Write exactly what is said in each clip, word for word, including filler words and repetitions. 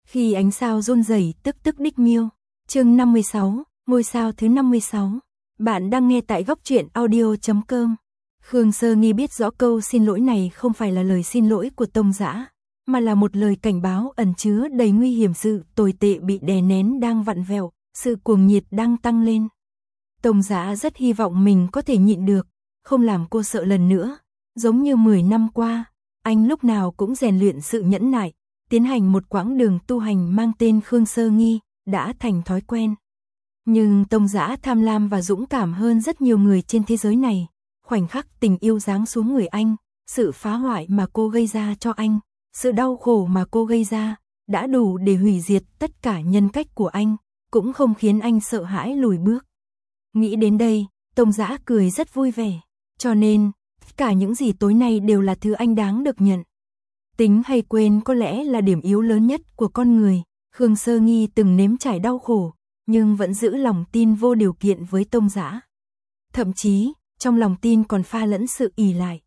Khi ánh sao run rẩy tức tức đích miêu. Chương năm mươi sáu, ngôi sao thứ năm mươi sáu. Bạn đang nghe tại góc truyện audio chấm com. Khương Sơ Nghi biết rõ câu xin lỗi này không phải là lời xin lỗi của Tông Dã, mà là một lời cảnh báo ẩn chứa đầy nguy hiểm, sự tồi tệ bị đè nén đang vặn vẹo, sự cuồng nhiệt đang tăng lên. Tông Dã rất hy vọng mình có thể nhịn được, không làm cô sợ lần nữa. Giống như mười năm qua, anh lúc nào cũng rèn luyện sự nhẫn nại, tiến hành một quãng đường tu hành mang tên Khương Sơ Nghi, đã thành thói quen. Nhưng Tông Dã tham lam và dũng cảm hơn rất nhiều người trên thế giới này. Khoảnh khắc tình yêu giáng xuống người anh, sự phá hoại mà cô gây ra cho anh, sự đau khổ mà cô gây ra, đã đủ để hủy diệt tất cả nhân cách của anh, cũng không khiến anh sợ hãi lùi bước. Nghĩ đến đây, Tông Dã cười rất vui vẻ, cho nên, cả những gì tối nay đều là thứ anh đáng được nhận. Tính hay quên có lẽ là điểm yếu lớn nhất của con người. Khương Sơ Nghi từng nếm trải đau khổ, nhưng vẫn giữ lòng tin vô điều kiện với Tông Dã. Thậm chí, trong lòng tin còn pha lẫn sự ỷ lại.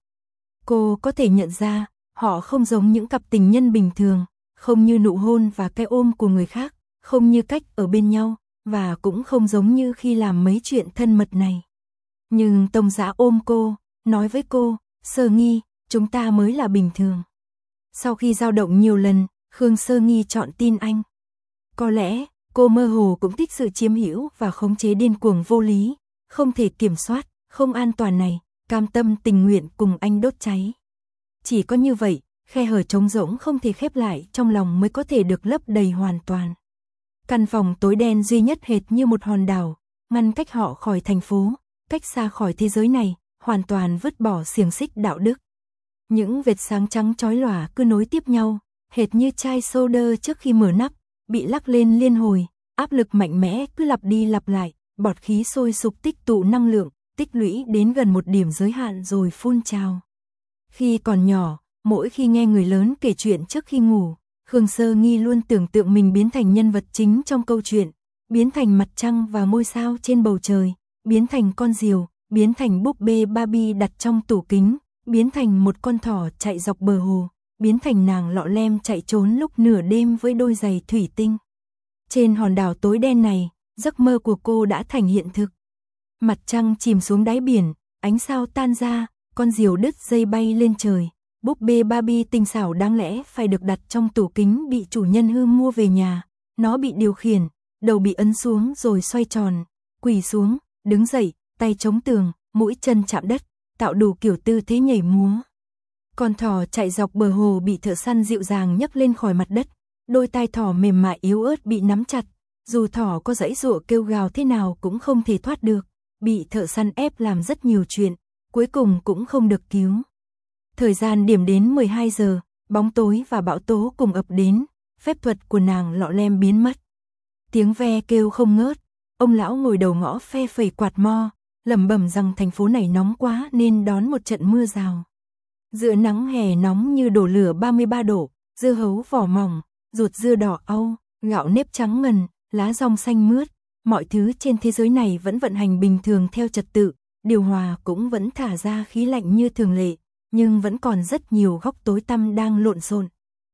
Cô có thể nhận ra, họ không giống những cặp tình nhân bình thường, không như nụ hôn và cái ôm của người khác, không như cách ở bên nhau, và cũng không giống như khi làm mấy chuyện thân mật này. Nhưng Tông Dã ôm cô, nói với cô, Sơ Nghi, chúng ta mới là bình thường. Sau khi dao động nhiều lần, Khương Sơ Nghi chọn tin anh. Có lẽ, cô mơ hồ cũng thích sự chiếm hữu và khống chế điên cuồng vô lý, không thể kiểm soát, không an toàn này, cam tâm tình nguyện cùng anh đốt cháy. Chỉ có như vậy, khe hở trống rỗng không thể khép lại trong lòng mới có thể được lấp đầy hoàn toàn. Căn phòng tối đen duy nhất hệt như một hòn đảo, ngăn cách họ khỏi thành phố, cách xa khỏi thế giới này, hoàn toàn vứt bỏ xiềng xích đạo đức. Những vệt sáng trắng chói lòa cứ nối tiếp nhau, hệt như chai soda trước khi mở nắp, bị lắc lên liên hồi, áp lực mạnh mẽ cứ lặp đi lặp lại, bọt khí sôi sục tích tụ năng lượng, tích lũy đến gần một điểm giới hạn rồi phun trào. Khi còn nhỏ, mỗi khi nghe người lớn kể chuyện trước khi ngủ, Khương Sơ Nghi luôn tưởng tượng mình biến thành nhân vật chính trong câu chuyện, biến thành mặt trăng và ngôi sao trên bầu trời, biến thành con diều, biến thành búp bê Barbie đặt trong tủ kính, biến thành một con thỏ chạy dọc bờ hồ, biến thành nàng lọ lem chạy trốn lúc nửa đêm với đôi giày thủy tinh. Trên hòn đảo tối đen này, giấc mơ của cô đã thành hiện thực. Mặt trăng chìm xuống đáy biển, ánh sao tan ra, con diều đứt dây bay lên trời, búp bê Barbie tinh xảo đáng lẽ phải được đặt trong tủ kính bị chủ nhân hư mua về nhà. Nó bị điều khiển, đầu bị ấn xuống rồi xoay tròn, quỳ xuống, đứng dậy, tay chống tường, mũi chân chạm đất, tạo đủ kiểu tư thế nhảy múa. Con thỏ chạy dọc bờ hồ bị thợ săn dịu dàng nhấc lên khỏi mặt đất, đôi tai thỏ mềm mại yếu ớt bị nắm chặt, dù thỏ có giãy giụa kêu gào thế nào cũng không thể thoát được, bị thợ săn ép làm rất nhiều chuyện, cuối cùng cũng không được cứu. Thời gian điểm đến mười hai giờ, bóng tối và bão tố cùng ập đến, phép thuật của nàng lọ lem biến mất. Tiếng ve kêu không ngớt, ông lão ngồi đầu ngõ phe phẩy quạt mo, lẩm bẩm rằng thành phố này nóng quá nên đón một trận mưa rào. Giữa nắng hè nóng như đổ lửa ba mươi ba độ, dưa hấu vỏ mỏng, ruột dưa đỏ au, gạo nếp trắng ngần, lá dong xanh mướt, mọi thứ trên thế giới này vẫn vận hành bình thường theo trật tự, điều hòa cũng vẫn thả ra khí lạnh như thường lệ, nhưng vẫn còn rất nhiều góc tối tăm đang lộn xộn.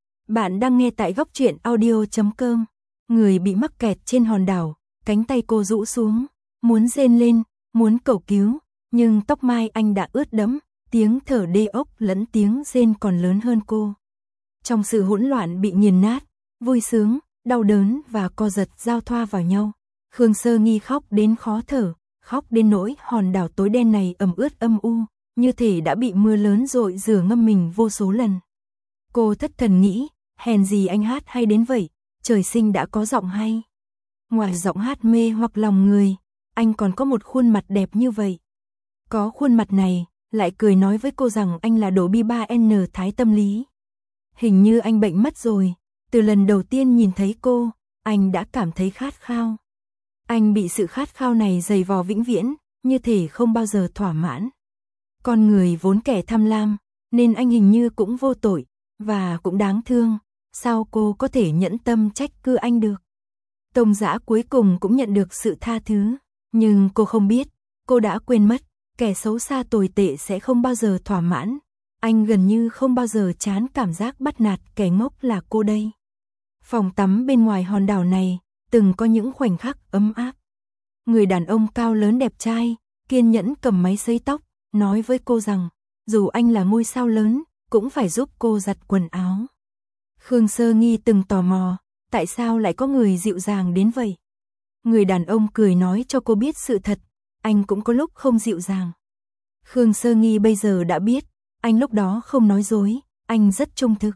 Bạn đang nghe tại góc truyện audio chấm com. Người bị mắc kẹt trên hòn đảo, cánh tay cô rũ xuống, muốn rên lên, muốn cầu cứu, nhưng tóc mai anh đã ướt đẫm, tiếng thở đê ốc lẫn tiếng rên còn lớn hơn cô. Trong sự hỗn loạn bị nghiền nát, vui sướng, đau đớn và co giật giao thoa vào nhau, Khương Sơ Nghi khóc đến khó thở, khóc đến nỗi hòn đảo tối đen này ẩm ướt âm u, như thể đã bị mưa lớn dội rửa ngâm mình vô số lần. Cô thất thần nghĩ, hèn gì anh hát hay đến vậy, trời sinh đã có giọng hay. Ngoài giọng hát mê hoặc lòng người, anh còn có một khuôn mặt đẹp như vậy. Có khuôn mặt này, lại cười nói với cô rằng anh là đồ bi ba N thái tâm lý. Hình như anh bệnh mất rồi, từ lần đầu tiên nhìn thấy cô, anh đã cảm thấy khát khao. Anh bị sự khát khao này dày vò vĩnh viễn, như thể không bao giờ thỏa mãn. Con người vốn kẻ tham lam, nên anh hình như cũng vô tội, và cũng đáng thương, sao cô có thể nhẫn tâm trách cứ anh được. Tông Dã cuối cùng cũng nhận được sự tha thứ, nhưng cô không biết, cô đã quên mất, kẻ xấu xa tồi tệ sẽ không bao giờ thỏa mãn. Anh gần như không bao giờ chán cảm giác bắt nạt kẻ ngốc là cô đây. Phòng tắm bên ngoài hòn đảo này, từng có những khoảnh khắc ấm áp. Người đàn ông cao lớn đẹp trai, kiên nhẫn cầm máy sấy tóc, nói với cô rằng, dù anh là ngôi sao lớn, cũng phải giúp cô giặt quần áo. Khương Sơ Nghi từng tò mò, tại sao lại có người dịu dàng đến vậy? Người đàn ông cười nói cho cô biết sự thật, anh cũng có lúc không dịu dàng. Khương Sơ Nghi bây giờ đã biết, anh lúc đó không nói dối, anh rất trung thực.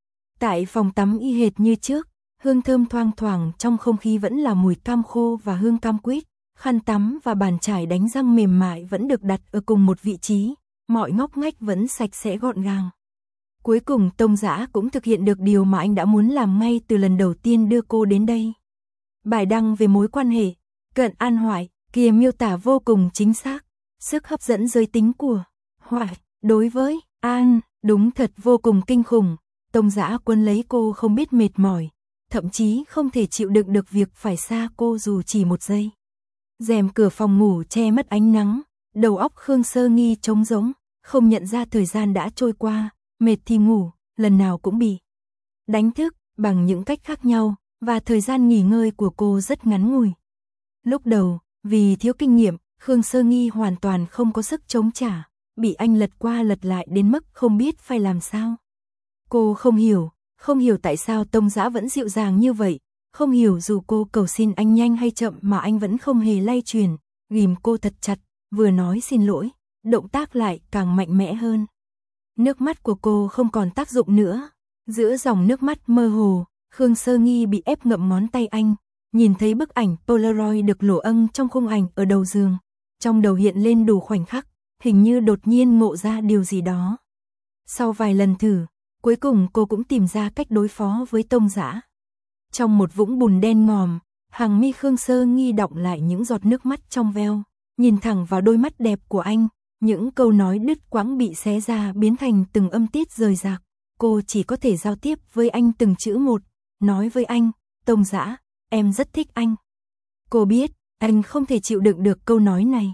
Tại phòng tắm y hệt như trước, hương thơm thoang thoảng trong không khí vẫn là mùi cam khô và hương cam quýt, khăn tắm và bàn chải đánh răng mềm mại vẫn được đặt ở cùng một vị trí, mọi ngóc ngách vẫn sạch sẽ gọn gàng. Cuối cùng Tông Dã cũng thực hiện được điều mà anh đã muốn làm ngay từ lần đầu tiên đưa cô đến đây. Bài đăng về mối quan hệ Cận An Hoại kia miêu tả vô cùng chính xác, sức hấp dẫn giới tính của Hoại đối với An đúng thật vô cùng kinh khủng. Tông Dã quấn lấy cô không biết mệt mỏi, thậm chí không thể chịu đựng được việc phải xa cô dù chỉ một giây. Rèm cửa phòng ngủ che mất ánh nắng, đầu óc Khương Sơ Nghi trống rỗng, không nhận ra thời gian đã trôi qua, mệt thì ngủ, lần nào cũng bị đánh thức bằng những cách khác nhau, và thời gian nghỉ ngơi của cô rất ngắn ngủi. Lúc đầu, vì thiếu kinh nghiệm, Khương Sơ Nghi hoàn toàn không có sức chống trả, bị anh lật qua lật lại đến mức không biết phải làm sao. Cô không hiểu, không hiểu tại sao Tông Dã vẫn dịu dàng như vậy, không hiểu dù cô cầu xin anh nhanh hay chậm mà anh vẫn không hề lay chuyển, ghìm cô thật chặt, vừa nói xin lỗi, động tác lại càng mạnh mẽ hơn. Nước mắt của cô không còn tác dụng nữa, giữa dòng nước mắt mơ hồ, Khương Sơ Nghi bị ép ngậm ngón tay anh, nhìn thấy bức ảnh Polaroid được lổ âng trong khung ảnh ở đầu giường, trong đầu hiện lên đủ khoảnh khắc, hình như đột nhiên ngộ ra điều gì đó. Sau vài lần thử, cuối cùng cô cũng tìm ra cách đối phó với Tông Dã. Trong một vũng bùn đen ngòm, hàng mi Khương Sơ Nghi đọng lại những giọt nước mắt trong veo, nhìn thẳng vào đôi mắt đẹp của anh, những câu nói đứt quãng bị xé ra biến thành từng âm tiết rời rạc. Cô chỉ có thể giao tiếp với anh từng chữ một, nói với anh, Tông Dã, em rất thích anh. Cô biết, anh không thể chịu đựng được câu nói này.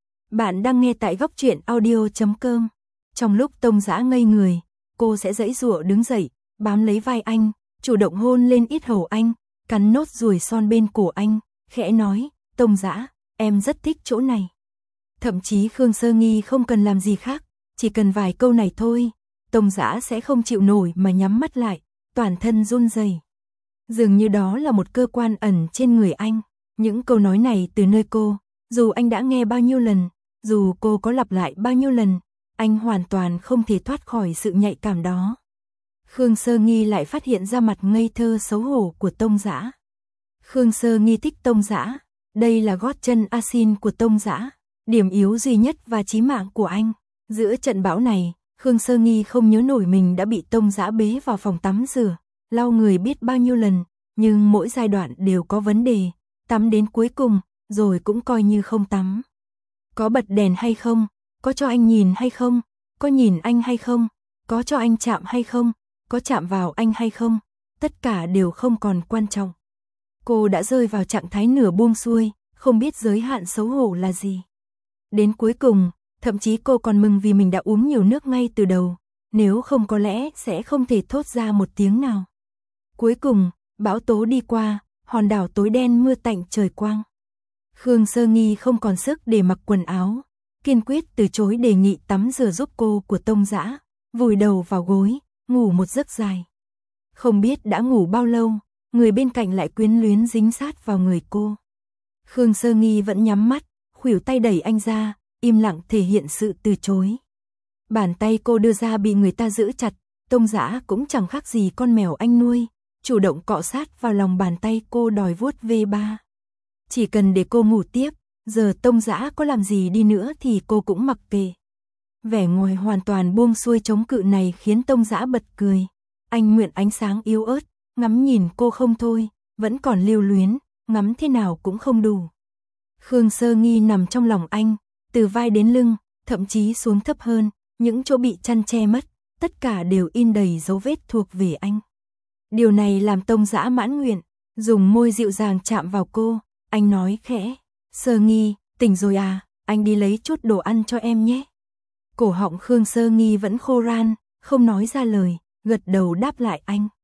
Bạn đang nghe tại góc truyện audio chấm com. Trong lúc Tông Dã ngây người, cô sẽ giãy giụa đứng dậy, bám lấy vai anh, chủ động hôn lên yết hầu anh, cắn nốt ruồi son bên cổ anh, khẽ nói, Tông Dã, em rất thích chỗ này. Thậm chí Khương Sơ Nghi không cần làm gì khác, chỉ cần vài câu này thôi, Tông Dã sẽ không chịu nổi mà nhắm mắt lại, toàn thân run rẩy. Dường như đó là một cơ quan ẩn trên người anh, những câu nói này từ nơi cô, dù anh đã nghe bao nhiêu lần, dù cô có lặp lại bao nhiêu lần, anh hoàn toàn không thể thoát khỏi sự nhạy cảm đó. Khương Sơ Nghi lại phát hiện ra mặt ngây thơ xấu hổ của Tông Dã. Khương Sơ Nghi thích Tông Dã, đây là gót chân asin của Tông Dã, điểm yếu duy nhất và chí mạng của anh. Giữa trận bão này, Khương Sơ Nghi không nhớ nổi mình đã bị Tông Dã bế vào phòng tắm rửa, lau người biết bao nhiêu lần, nhưng mỗi giai đoạn đều có vấn đề, tắm đến cuối cùng, rồi cũng coi như không tắm. Có bật đèn hay không, có cho anh nhìn hay không, có nhìn anh hay không, có cho anh chạm hay không, có chạm vào anh hay không, tất cả đều không còn quan trọng. Cô đã rơi vào trạng thái nửa buông xuôi, không biết giới hạn xấu hổ là gì. Đến cuối cùng, thậm chí cô còn mừng vì mình đã uống nhiều nước ngay từ đầu, nếu không có lẽ sẽ không thể thốt ra một tiếng nào. Cuối cùng, bão tố đi qua, hòn đảo tối đen mưa tạnh trời quang. Khương Sơ Nghi không còn sức để mặc quần áo, kiên quyết từ chối đề nghị tắm rửa giúp cô của Tông Dã, vùi đầu vào gối, ngủ một giấc dài. Không biết đã ngủ bao lâu, người bên cạnh lại quyến luyến dính sát vào người cô. Khương Sơ Nghi vẫn nhắm mắt, khuỷu tay đẩy anh ra, im lặng thể hiện sự từ chối. Bàn tay cô đưa ra bị người ta giữ chặt, Tông Dã cũng chẳng khác gì con mèo anh nuôi, chủ động cọ sát vào lòng bàn tay cô đòi vuốt ve ba. Chỉ cần để cô ngủ tiếp, giờ Tông Dã có làm gì đi nữa thì cô cũng mặc kệ. Vẻ ngoài hoàn toàn buông xuôi chống cự này khiến Tông Dã bật cười. Anh mượn ánh sáng yếu ớt, ngắm nhìn cô không thôi, vẫn còn lưu luyến, ngắm thế nào cũng không đủ. Khương Sơ Nghi nằm trong lòng anh, từ vai đến lưng, thậm chí xuống thấp hơn, những chỗ bị chăn che mất, tất cả đều in đầy dấu vết thuộc về anh. Điều này làm Tông Dã mãn nguyện, dùng môi dịu dàng chạm vào cô, anh nói khẽ, Sơ Nghi, tỉnh rồi à, anh đi lấy chút đồ ăn cho em nhé. Cổ họng Khương Sơ Nghi vẫn khô ran, không nói ra lời, gật đầu đáp lại anh.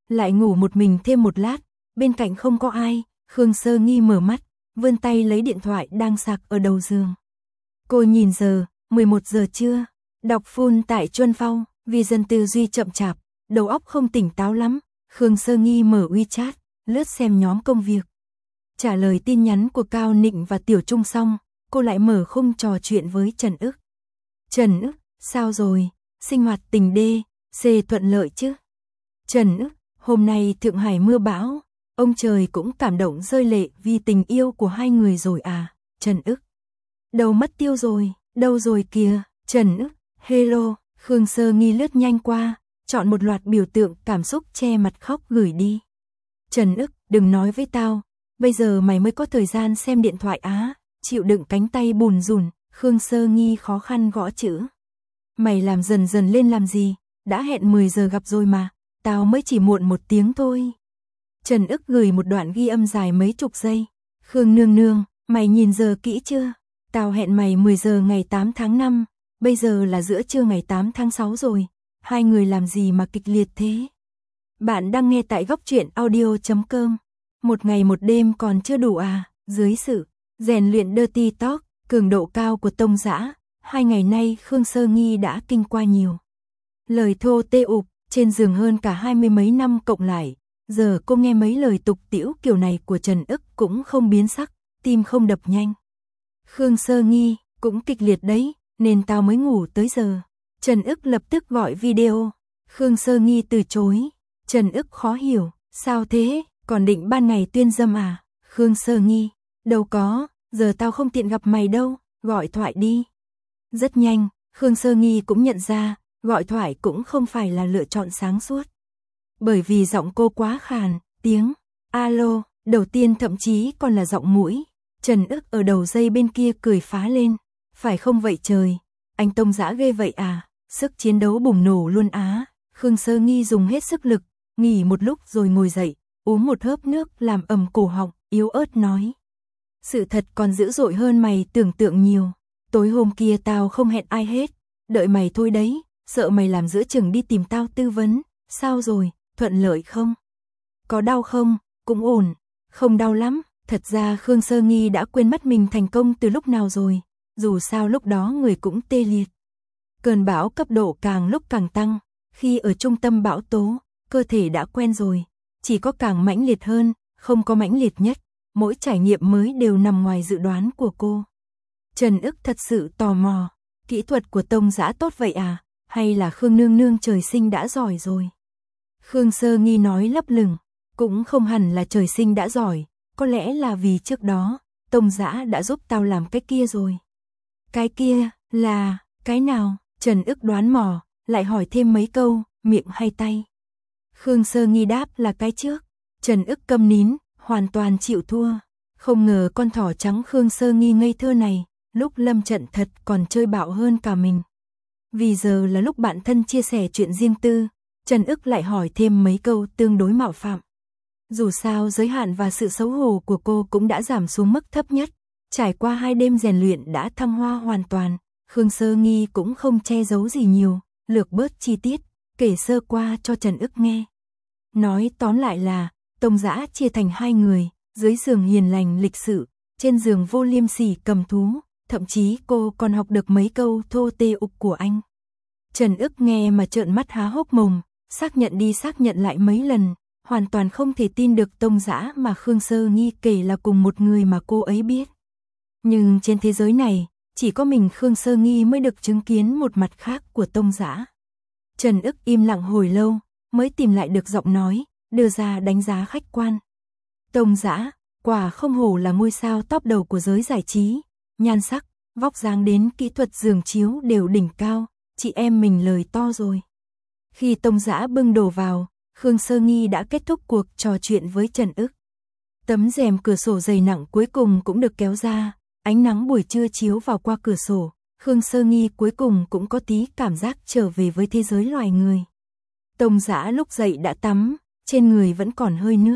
lại ngủ một mình thêm một lát, bên cạnh không có ai, Khương Sơ Nghi mở mắt, vươn tay lấy điện thoại đang sạc ở đầu giường. Cô nhìn giờ, mười một giờ trưa, đọc full tại Chuân Phong, vì dân tư duy chậm chạp, đầu óc không tỉnh táo lắm, Khương Sơ Nghi mở WeChat, lướt xem nhóm công việc. Trả lời tin nhắn của Cao Nịnh và Tiểu Trung xong, cô lại mở khung trò chuyện với Trần Ức. Trần Ức, sao rồi, sinh hoạt tình đê, xê thuận lợi chứ? Trần Ức, hôm nay Thượng Hải mưa bão, ông trời cũng cảm động rơi lệ vì tình yêu của hai người rồi à, Trần Ức. Đâu mất tiêu rồi, đâu rồi kìa, Trần Ức, hello, Khương Sơ Nghi lướt nhanh qua, chọn một loạt biểu tượng cảm xúc che mặt khóc gửi đi. Trần Ức, đừng nói với tao, bây giờ mày mới có thời gian xem điện thoại á, chịu đựng cánh tay bùn rùn, Khương Sơ Nghi khó khăn gõ chữ. Mày làm dần dần lên làm gì, đã hẹn mười giờ gặp rồi mà, tao mới chỉ muộn một tiếng thôi. Trần Ức gửi một đoạn ghi âm dài mấy chục giây. Khương nương nương, mày nhìn giờ kỹ chưa? Tao hẹn mày mười giờ ngày tám tháng năm, bây giờ là giữa trưa ngày tám tháng sáu rồi. Hai người làm gì mà kịch liệt thế? Bạn đang nghe tại góc truyện audio chấm com. Một ngày một đêm còn chưa đủ à? Dưới sự rèn luyện dirty talk, cường độ cao của Tông Dã, hai ngày nay Khương Sơ Nghi đã kinh qua nhiều lời thô tê ục, trên giường hơn cả hai mươi mấy năm cộng lại. Giờ cô nghe mấy lời tục tĩu kiểu này của Trần Ức cũng không biến sắc, tim không đập nhanh. Khương Sơ Nghi, cũng kịch liệt đấy, nên tao mới ngủ tới giờ. Trần Ức lập tức gọi video. Khương Sơ Nghi từ chối. Trần Ức khó hiểu, sao thế, còn định ban ngày tuyên dâm à? Khương Sơ Nghi, đâu có, giờ tao không tiện gặp mày đâu, gọi thoại đi. Rất nhanh, Khương Sơ Nghi cũng nhận ra, gọi thoại cũng không phải là lựa chọn sáng suốt. Bởi vì giọng cô quá khàn, tiếng alo, đầu tiên thậm chí còn là giọng mũi. Trần Ức ở đầu dây bên kia cười phá lên. Phải không vậy trời, anh Tông Dã ghê vậy à, sức chiến đấu bùng nổ luôn á. Khương Sơ Nghi dùng hết sức lực, nghỉ một lúc rồi ngồi dậy, uống một hớp nước làm ẩm cổ họng, yếu ớt nói. Sự thật còn dữ dội hơn mày tưởng tượng nhiều. Tối hôm kia tao không hẹn ai hết, đợi mày thôi đấy, sợ mày làm giữa chừng đi tìm tao tư vấn. Sao rồi, thuận lợi không? Có đau không? Cũng ổn, không đau lắm. Thật ra Khương Sơ Nghi đã quên mất mình thành công từ lúc nào rồi, dù sao lúc đó người cũng tê liệt. Cơn bão cấp độ càng lúc càng tăng, khi ở trung tâm bão tố, cơ thể đã quen rồi, chỉ có càng mãnh liệt hơn, không có mãnh liệt nhất, mỗi trải nghiệm mới đều nằm ngoài dự đoán của cô. Trần Ức thật sự tò mò, kỹ thuật của Tông Dã tốt vậy à, hay là Khương nương nương trời sinh đã giỏi rồi? Khương Sơ Nghi nói lấp lửng, cũng không hẳn là trời sinh đã giỏi, có lẽ là vì trước đó, Tông Dã đã giúp tao làm cái kia rồi. Cái kia, là, cái nào? Trần Ức đoán mò, lại hỏi thêm mấy câu, miệng hay tay? Khương Sơ Nghi đáp là cái trước. Trần Ức câm nín, hoàn toàn chịu thua. Không ngờ con thỏ trắng Khương Sơ Nghi ngây thơ này, lúc lâm trận thật còn chơi bạo hơn cả mình. Vì giờ là lúc bạn thân chia sẻ chuyện riêng tư, Trần Ức lại hỏi thêm mấy câu tương đối mạo phạm. Dù sao giới hạn và sự xấu hổ của cô cũng đã giảm xuống mức thấp nhất. Trải qua hai đêm rèn luyện đã thăng hoa hoàn toàn, Khương Sơ Nghi cũng không che giấu gì nhiều, lược bớt chi tiết, kể sơ qua cho Trần Ức nghe. Nói tóm lại là, Tông Dã chia thành hai người, dưới giường hiền lành lịch sự, trên giường vô liêm sỉ cầm thú, thậm chí cô còn học được mấy câu thô tê ục của anh. Trần Ức nghe mà trợn mắt há hốc mồm, xác nhận đi xác nhận lại mấy lần, hoàn toàn không thể tin được Tông Dã mà Khương Sơ Nghi kể là cùng một người mà cô ấy biết. Nhưng trên thế giới này, chỉ có mình Khương Sơ Nghi mới được chứng kiến một mặt khác của Tông Dã. Trần Ức im lặng hồi lâu, mới tìm lại được giọng nói, đưa ra đánh giá khách quan. Tông Dã, quả không hổ là ngôi sao top đầu của giới giải trí, nhan sắc, vóc dáng đến kỹ thuật giường chiếu đều đỉnh cao, chị em mình lời to rồi. Khi Tông Dã bưng đồ vào, Khương Sơ Nghi đã kết thúc cuộc trò chuyện với Trần Ức. Tấm rèm cửa sổ dày nặng cuối cùng cũng được kéo ra, ánh nắng buổi trưa chiếu vào qua cửa sổ, Khương Sơ Nghi cuối cùng cũng có tí cảm giác trở về với thế giới loài người. Tông Dã lúc dậy đã tắm, trên người vẫn còn hơi nước.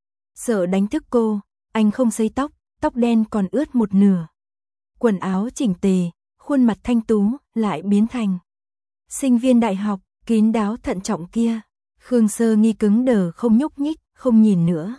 Sợ đánh thức cô, anh không sấy tóc, tóc đen còn ướt một nửa. Quần áo chỉnh tề, khuôn mặt thanh tú, lại biến thành sinh viên đại học, kín đáo thận trọng kia. Khương Sơ Nghi cứng đờ không nhúc nhích, không nhìn nữa.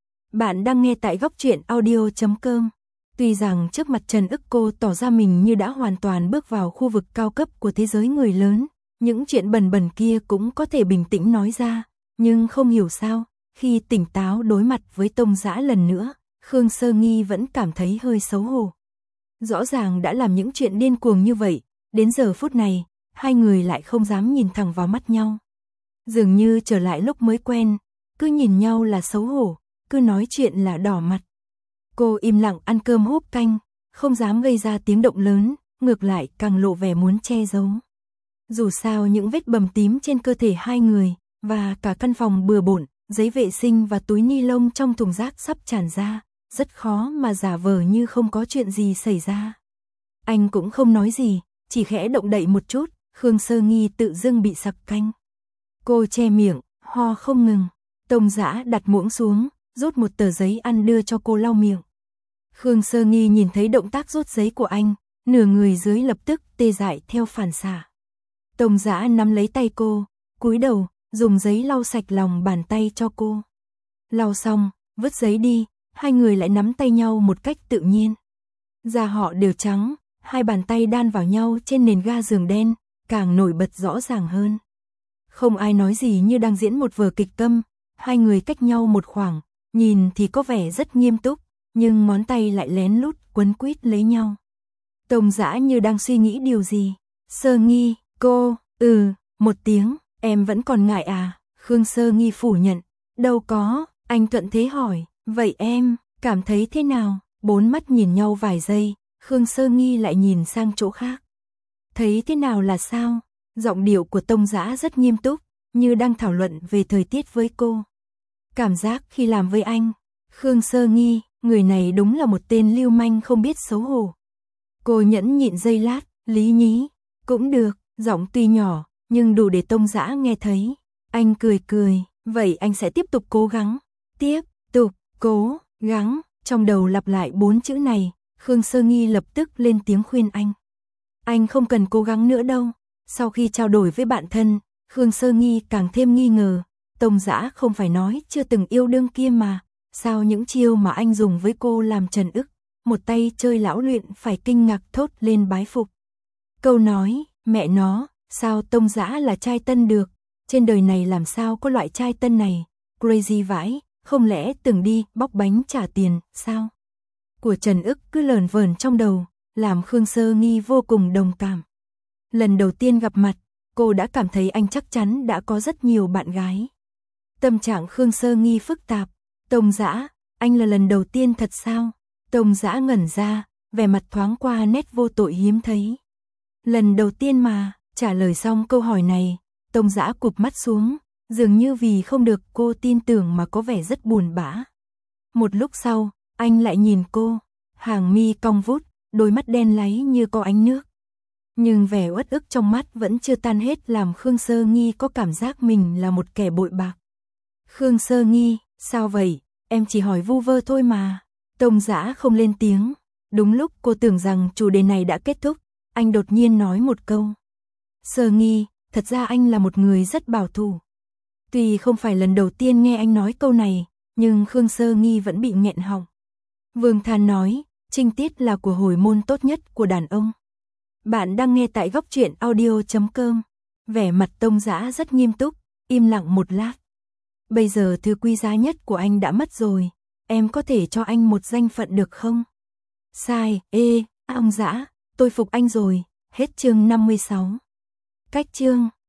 Bạn đang nghe tại góc truyện audio chấm com. Tuy rằng trước mặt Trần Ức cô tỏ ra mình như đã hoàn toàn bước vào khu vực cao cấp của thế giới người lớn, những chuyện bẩn bẩn kia cũng có thể bình tĩnh nói ra, nhưng không hiểu sao, khi tỉnh táo đối mặt với Tông Dã lần nữa, Khương Sơ Nghi vẫn cảm thấy hơi xấu hổ. Rõ ràng đã làm những chuyện điên cuồng như vậy, đến giờ phút này, hai người lại không dám nhìn thẳng vào mắt nhau. Dường như trở lại lúc mới quen, cứ nhìn nhau là xấu hổ, cứ nói chuyện là đỏ mặt. Cô im lặng ăn cơm húp canh, không dám gây ra tiếng động lớn, ngược lại càng lộ vẻ muốn che giấu. Dù sao những vết bầm tím trên cơ thể hai người, và cả căn phòng bừa bộn, giấy vệ sinh và túi ni lông trong thùng rác sắp tràn ra, rất khó mà giả vờ như không có chuyện gì xảy ra. Anh cũng không nói gì, chỉ khẽ động đậy một chút, Khương Sơ Nghi tự dưng bị sặc canh. Cô che miệng, ho không ngừng. Tông Dã đặt muỗng xuống, rút một tờ giấy ăn đưa cho cô lau miệng. Khương Sơ Nghi nhìn thấy động tác rút giấy của anh, nửa người dưới lập tức tê dại theo phản xạ. Tông Dã nắm lấy tay cô, cúi đầu, dùng giấy lau sạch lòng bàn tay cho cô. Lau xong, vứt giấy đi, hai người lại nắm tay nhau một cách tự nhiên. Da họ đều trắng, hai bàn tay đan vào nhau trên nền ga giường đen, càng nổi bật rõ ràng hơn. Không ai nói gì như đang diễn một vở kịch câm, hai người cách nhau một khoảng, nhìn thì có vẻ rất nghiêm túc, nhưng ngón tay lại lén lút quấn quýt lấy nhau. Tông Dã như đang suy nghĩ điều gì. Sơ Nghi, cô, ừ, một tiếng, em vẫn còn ngại à? Khương Sơ Nghi phủ nhận, đâu có, anh thuận thế hỏi, vậy em, cảm thấy thế nào? Bốn mắt nhìn nhau vài giây, Khương Sơ Nghi lại nhìn sang chỗ khác. Thấy thế nào là sao? Giọng điệu của Tông Dã rất nghiêm túc, như đang thảo luận về thời tiết với cô. Cảm giác khi làm với anh, Khương Sơ Nghi, người này đúng là một tên lưu manh không biết xấu hổ. Cô nhẫn nhịn giây lát, lý nhí, cũng được, giọng tuy nhỏ, nhưng đủ để Tông Dã nghe thấy. Anh cười cười, vậy anh sẽ tiếp tục cố gắng. Tiếp tục, cố, gắng, trong đầu lặp lại bốn chữ này, Khương Sơ Nghi lập tức lên tiếng khuyên anh. Anh không cần cố gắng nữa đâu. Sau khi trao đổi với bạn thân, Khương Sơ Nghi càng thêm nghi ngờ, Tông Dã không phải nói chưa từng yêu đương kia mà, sao những chiêu mà anh dùng với cô làm Trần Ức, một tay chơi lão luyện phải kinh ngạc thốt lên bái phục. Câu nói, mẹ nó, sao Tông Dã là trai tân được, trên đời này làm sao có loại trai tân này, crazy vãi, không lẽ từng đi bóc bánh trả tiền, sao? Của Trần Ức cứ lờn vờn trong đầu, làm Khương Sơ Nghi vô cùng đồng cảm. Lần đầu tiên gặp mặt, cô đã cảm thấy anh chắc chắn đã có rất nhiều bạn gái. Tâm trạng Khương Sơ Nghi phức tạp. Tông Dã, anh là lần đầu tiên thật sao? Tông Dã ngẩn ra, vẻ mặt thoáng qua nét vô tội hiếm thấy. Lần đầu tiên mà, trả lời xong câu hỏi này, Tông Dã cụp mắt xuống, dường như vì không được cô tin tưởng mà có vẻ rất buồn bã. Một lúc sau, anh lại nhìn cô, hàng mi cong vút, đôi mắt đen láy như có ánh nước. Nhưng vẻ uất ức trong mắt vẫn chưa tan hết làm Khương Sơ Nghi có cảm giác mình là một kẻ bội bạc. Khương Sơ Nghi, sao vậy? Em chỉ hỏi vu vơ thôi mà. Tông Dã không lên tiếng. Đúng lúc cô tưởng rằng chủ đề này đã kết thúc, anh đột nhiên nói một câu. Sơ Nghi, thật ra anh là một người rất bảo thủ. Tuy không phải lần đầu tiên nghe anh nói câu này, nhưng Khương Sơ Nghi vẫn bị nghẹn họng. Vương Than nói, trinh tiết là của hồi môn tốt nhất của đàn ông. Bạn đang nghe tại góc truyện audio chấm com. Vẻ mặt Tông Dã rất nghiêm túc, im lặng một lát. Bây giờ thứ quý giá nhất của anh đã mất rồi, em có thể cho anh một danh phận được không? Sai, ê, ông Dã, tôi phục anh rồi. Hết chương năm mươi sáu. Cách chương